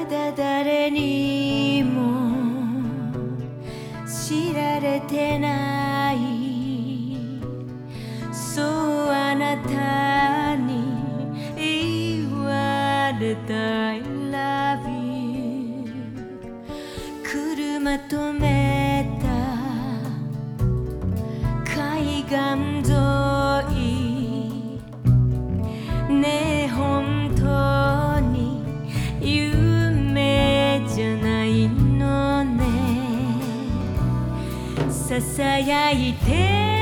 まだ誰にも知られてない、そうあなたに言われた I love you。 車止めた海岸沿いねえ本当に夢じゃないのね、ささやいて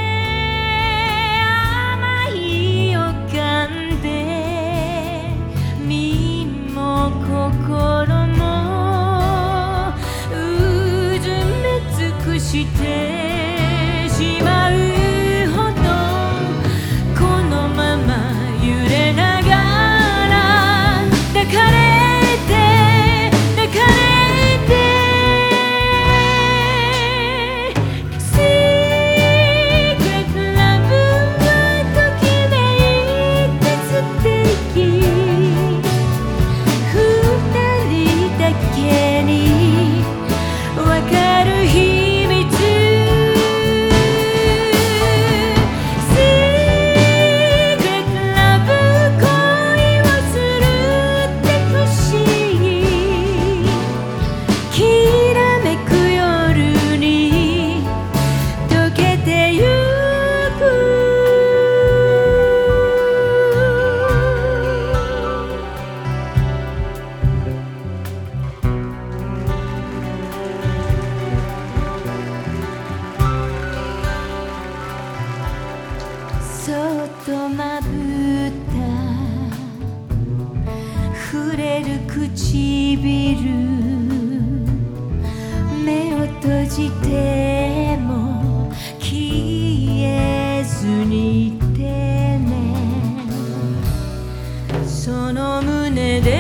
甘い予感で身も心もうずめ尽くしてしまうほど、このまま揺れながら抱かれて抱かれて Secret Love はときめいて素敵、二人だけにわかる秘密、そっとまぶた触れる唇、目を閉じても消えずにいてね、その胸で